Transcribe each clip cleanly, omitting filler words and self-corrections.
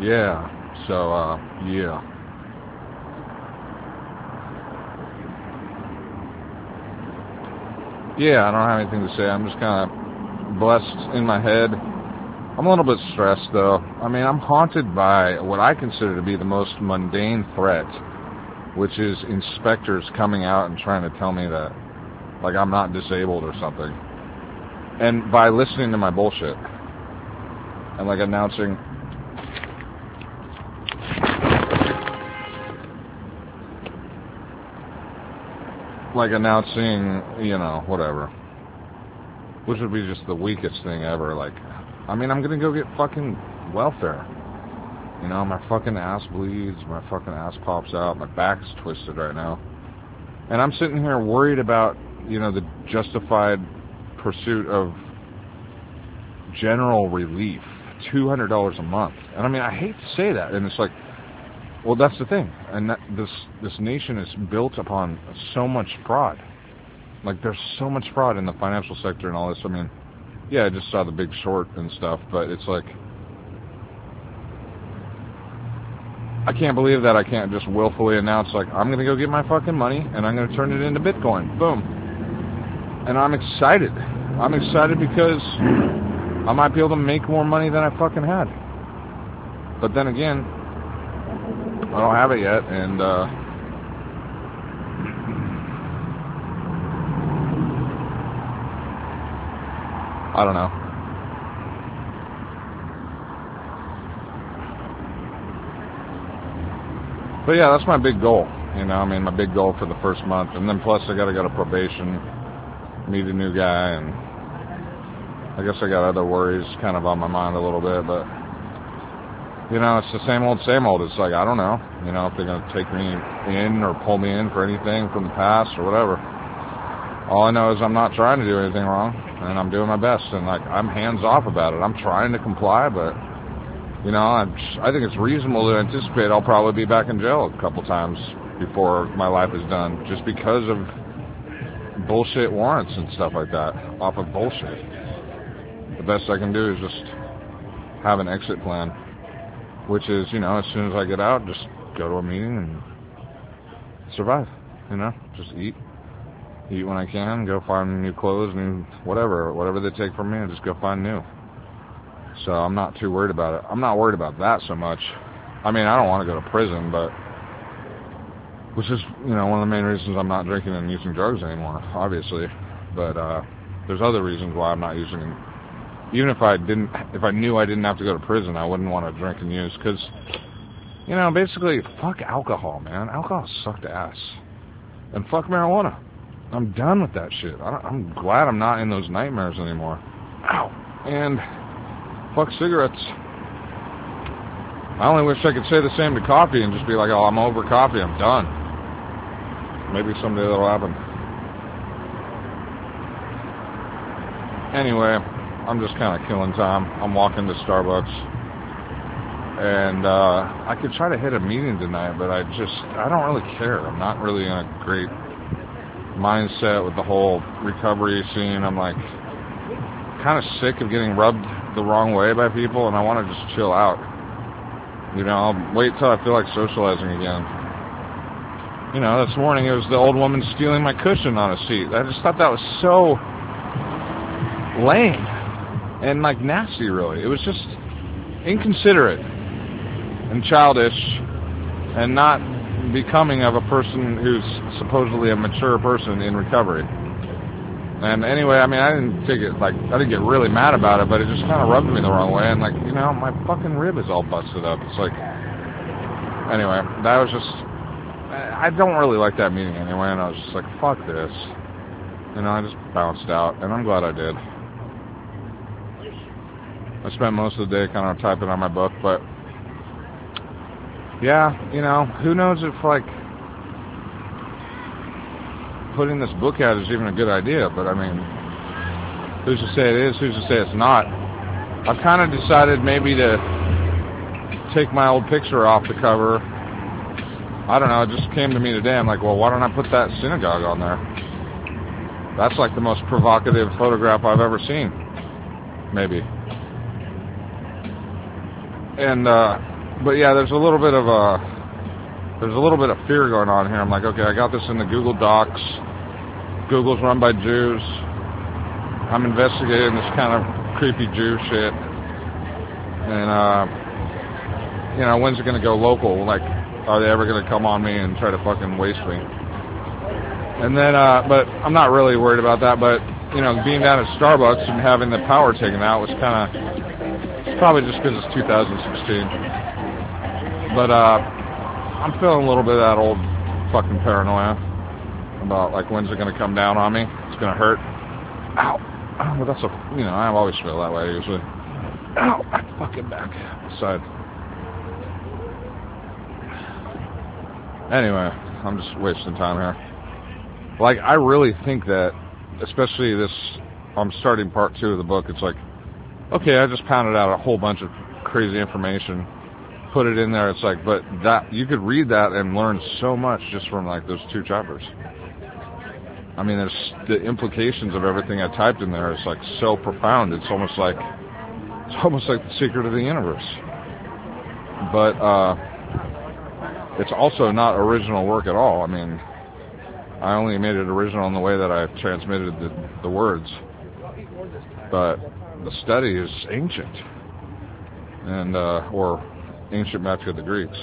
Yeah. So, yeah. Yeah, I don't have anything to say. I'm just kind of blessed in my head. I'm a little bit stressed, though. I mean, I'm haunted by what I consider to be the most mundane threat, which is inspectors coming out and trying to tell me that, like, I'm not disabled or something. And by listening to my bullshit. And, like, announcing... you know, whatever. Which would be just the weakest thing ever. Like, I mean, I'm gonna go get fucking welfare. You know, my fucking ass bleeds, my fucking ass pops out, my back's twisted right now. And I'm sitting here worried about, you know, the justified pursuit of general relief. $200 a month. And I mean, I hate to say that. And it's like, well, that's the thing. And this nation is built upon so much fraud. Like, there's so much fraud in the financial sector and all this. I mean, yeah, I just saw The Big Short and stuff, but it's like, I can't believe that I can't just willfully announce, like, I'm going to go get my fucking money and I'm going to turn it into Bitcoin. Boom. And I'm excited. I'm excited because I might be able to make more money than I fucking had. But then again, I don't have it yet, and I don't know. But yeah, that's my big goal. You know, I mean, my big goal for the first month, and then plus I got to go to probation, meet a new guy, and I guess I got other worries kind of on my mind a little bit, but you know, it's the same old, same old. It's like, I don't know, you know, if they're going to take me in or pull me in for anything from the past or whatever. All I know is I'm not trying to do anything wrong, and I'm doing my best, and like, I'm hands off about it. I'm trying to comply, but you know, I think it's reasonable to anticipate I'll probably be back in jail a couple times before my life is done, just because of bullshit warrants and stuff like that, off of bullshit. The best I can do is just have an exit plan, which is, you know, as soon as I get out, just go to a meeting and survive, you know, just eat when I can, go find new clothes, new whatever they take from me, and just go find new. So I'm not too worried about it. I'm not worried about that so much. I mean, I don't want to go to prison, but which is, you know, one of the main reasons I'm not drinking and using drugs anymore, obviously. But there's other reasons why I'm not using them. Even if I knew I didn't have to go to prison, I wouldn't want to drink and use, because, you know, basically, fuck alcohol, man. Alcohol sucked ass. And fuck marijuana. I'm done with that shit. I'm glad I'm not in those nightmares anymore. Ow. And fuck cigarettes. I only wish I could say the same to coffee and just be like, oh, I'm over coffee, I'm done. Maybe someday that'll happen. Anyway, I'm just kind of killing time. I'm walking to Starbucks. And I could try to hit a meeting tonight, but I don't really care. I'm not really in a great mindset with the whole recovery scene. I'm like kind of sick of getting rubbed the wrong way by people, and I want to just chill out. You know, I'll wait till I feel like socializing again. You know, this morning it was the old woman stealing my cushion on a seat. I just thought that was so lame and like nasty, really. It was just inconsiderate and childish and not becoming of a person who's supposedly a mature person in recovery. And anyway, I mean, I didn't get really mad about it, but it just kind of rubbed me the wrong way. And like, you know, my fucking rib is all busted up. It's like, anyway, that was just, I don't really like that meeting anyway. And I was just like, fuck this. You know, I just bounced out, and I'm glad I did. I spent most of the day kind of typing on my book, but yeah, you know, who knows if like putting this book out is even a good idea, but I mean, who's to say it is, who's to say it's not? I've kind of decided maybe to take my old picture off the cover. I don't know, it just came to me today. I'm like, well, why don't I put that synagogue on there? That's like the most provocative photograph I've ever seen. Maybe. And But yeah, there's a little bit of fear going on here. I'm like, okay, I got this in the Google Docs. Google's run by Jews. I'm investigating this kind of creepy Jew shit. And, when's it going to go local? Like, are they ever going to come on me and try to fucking waste me? And then, but I'm not really worried about that. But, being down at Starbucks and having the power taken out was it's probably just because it's 2016. But, I'm feeling a little bit of that old fucking paranoia about, like, when's it going to come down on me? It's going to hurt. Ow. But that's I always feel that way usually. Ow. My fucking back. Side. Anyway, I'm just wasting time here. Like, I really think that, especially I'm starting part 2 of the book, it's like, okay, I just pounded out a whole bunch of crazy information, put it in there, it's like, but that, you could read that and learn so much just from, like, those 2 chapters. I mean, there's the implications of everything I typed in there is, like, so profound, it's almost like the secret of the universe. But, it's also not original work at all. I mean, I only made it original in the way that I transmitted the words. But the study is ancient. And, or ancient back to the Greeks.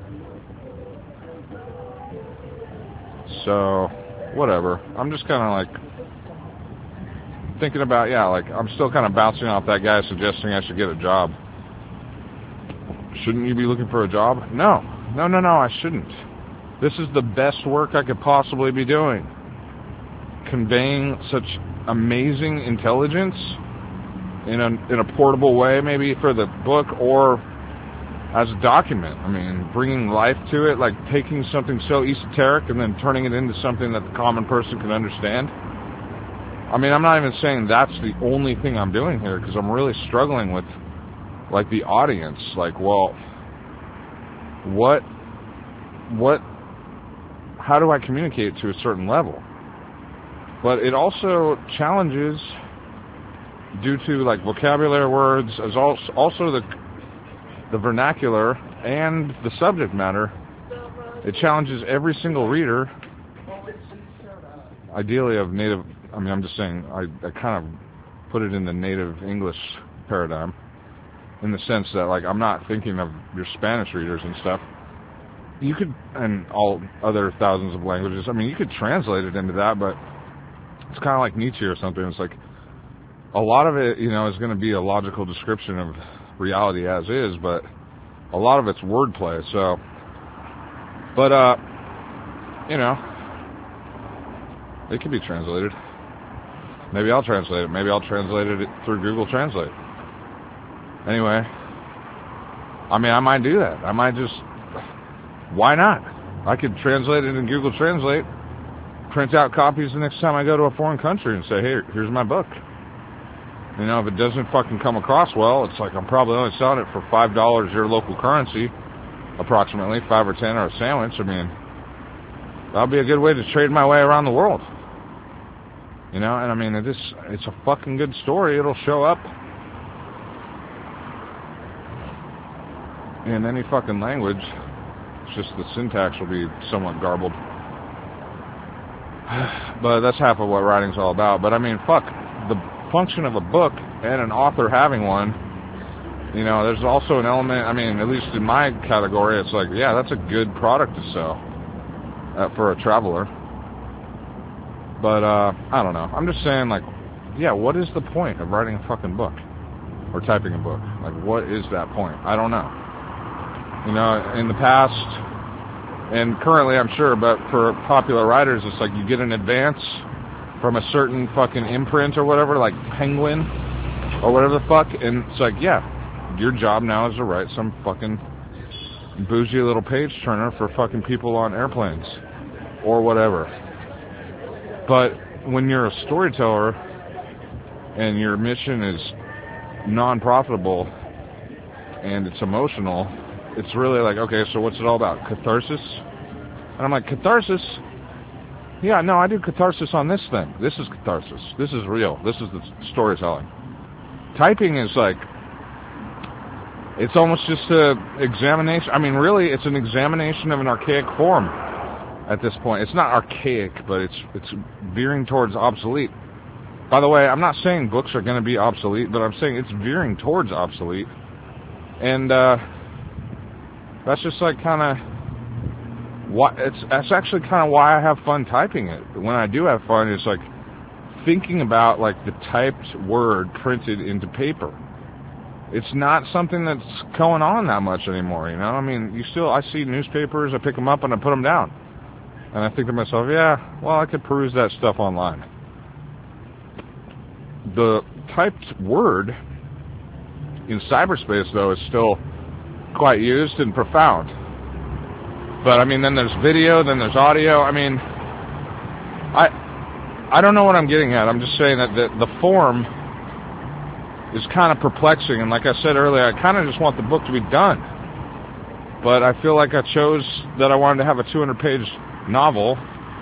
So, whatever. I'm just kind of like thinking about, I'm still kind of bouncing off that guy suggesting I should get a job. Shouldn't you be looking for a job? No, I shouldn't. This is the best work I could possibly be doing. Conveying such amazing intelligence in a portable way, maybe for the book or as a document. I mean, bringing life to it, like taking something so esoteric and then turning it into something that the common person can understand. I mean, I'm not even saying that's the only thing I'm doing here, because I'm really struggling with, like, the audience. Like, well, how do I communicate to a certain level? But it also challenges, due to, like, vocabulary words, as also the vernacular and the subject matter. It challenges every single reader, ideally of native, I mean, I'm just saying, I kind of put it in the native English paradigm, in the sense that, like, I'm not thinking of your Spanish readers and stuff. You could, and all other thousands of languages, I mean, you could translate it into that, but it's kind of like Nietzsche or something. It's like, a lot of it, is going to be a logical description of reality as is, but a lot of it's wordplay, so, but, it can be translated. Maybe I'll translate it. Maybe I'll translate it through Google Translate. Anyway, I mean, I might do that. I might just, why not? I could translate it in Google Translate, print out copies the next time I go to a foreign country and say, hey, here's my book. If it doesn't fucking come across well, it's like I'm probably only selling it for $5 your local currency, approximately, 5 or 10 or a sandwich. I mean, that'll be a good way to trade my way around the world. And I mean, it's a fucking good story. It'll show up in any fucking language. It's just the syntax will be somewhat garbled. But that's half of what writing's all about. But I mean, fuck, the function of a book and an author having one, there's also an element, I mean, at least in my category, it's like, yeah, that's a good product to sell for a traveler. But, I don't know. I'm just saying, like, yeah, what is the point of writing a fucking book? Or typing a book? Like, what is that point? I don't know. In the past, and currently I'm sure, but for popular writers, it's like you get an advance from a certain fucking imprint or whatever, like Penguin or whatever the fuck, and it's like, yeah, your job now is to write some fucking bougie little page turner for fucking people on airplanes or whatever. But when you're a storyteller and your mission is non-profitable and it's emotional, it's really like, okay, so what's it all about? Catharsis? And I'm like, catharsis? Yeah, no, I do catharsis on this thing. This is catharsis. This is real. This is the storytelling. Typing is like, It's almost just an examination. I mean, really, it's an examination of an archaic form at this point. It's not archaic, but it's veering towards obsolete. By the way, I'm not saying books are going to be obsolete, but I'm saying it's veering towards obsolete. And that's just like kind of that's actually kind of why I have fun typing it. When I do have fun, it's like thinking about like the typed word printed into paper. It's not something that's going on that much anymore, you know? I mean, I see newspapers, I pick them up and I put them down. And I think to myself, yeah, well, I could peruse that stuff online. The typed word in cyberspace, though, is still quite used and profound. But, I mean, then there's video, then there's audio. I mean, I don't know what I'm getting at. I'm just saying that the form is kind of perplexing, and like I said earlier, I kind of just want the book to be done. But I feel like I chose that I wanted to have a 200-page novel,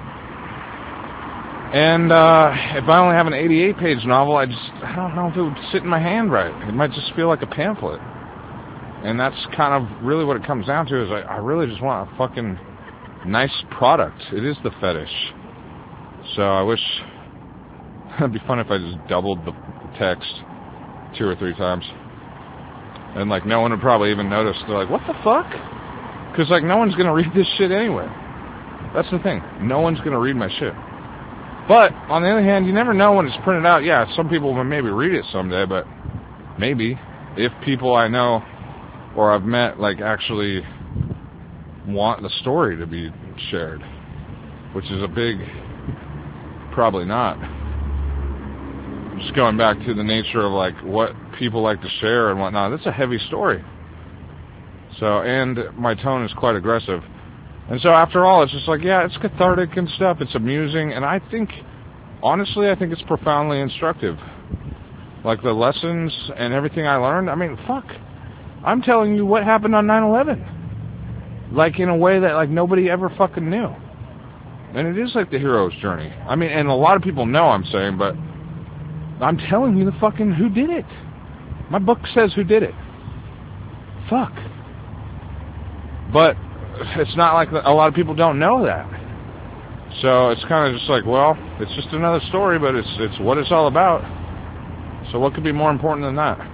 and if I only have an 88-page novel, I don't know if it would sit in my hand right. It might just feel like a pamphlet. And that's kind of really what it comes down to, is I really just want a fucking nice product. It is the fetish. So I wish it'd be fun if I just doubled the text 2 or 3 times, and like no one would probably even notice. They're like, what the fuck? Because like no one's gonna read this shit anyway. That's the thing, no one's gonna read my shit. But on the other hand, you never know when it's printed out. Yeah, some people will maybe read it someday, but maybe if people I know or I've met like actually want the story to be shared, which is a big probably not. Just going back to the nature of like what people like to share and whatnot. That's a heavy story. So, and my tone is quite aggressive. And so after all, it's just like, yeah, it's cathartic and stuff. It's amusing. And I think, honestly, I think it's profoundly instructive. Like the lessons and everything I learned. I mean, fuck. I'm telling you what happened on 9/11. Like in a way that like nobody ever fucking knew. And it is like the hero's journey. I mean, and a lot of people know I'm saying, but I'm telling you the fucking who did it. My book says who did it. Fuck. But it's not like a lot of people don't know that. So it's kind of just like, well, it's just another story, but it's what it's all about. So what could be more important than that?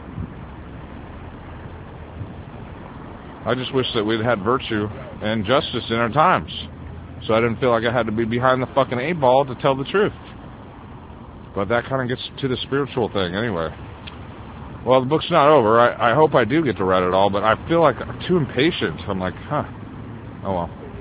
I just wish that we'd had virtue and justice in our times, so I didn't feel like I had to be behind the fucking 8-ball to tell the truth. But that kind of gets to the spiritual thing anyway. Well, the book's not over. I hope I do get to read it all, but I feel like I'm too impatient. I'm like, oh well.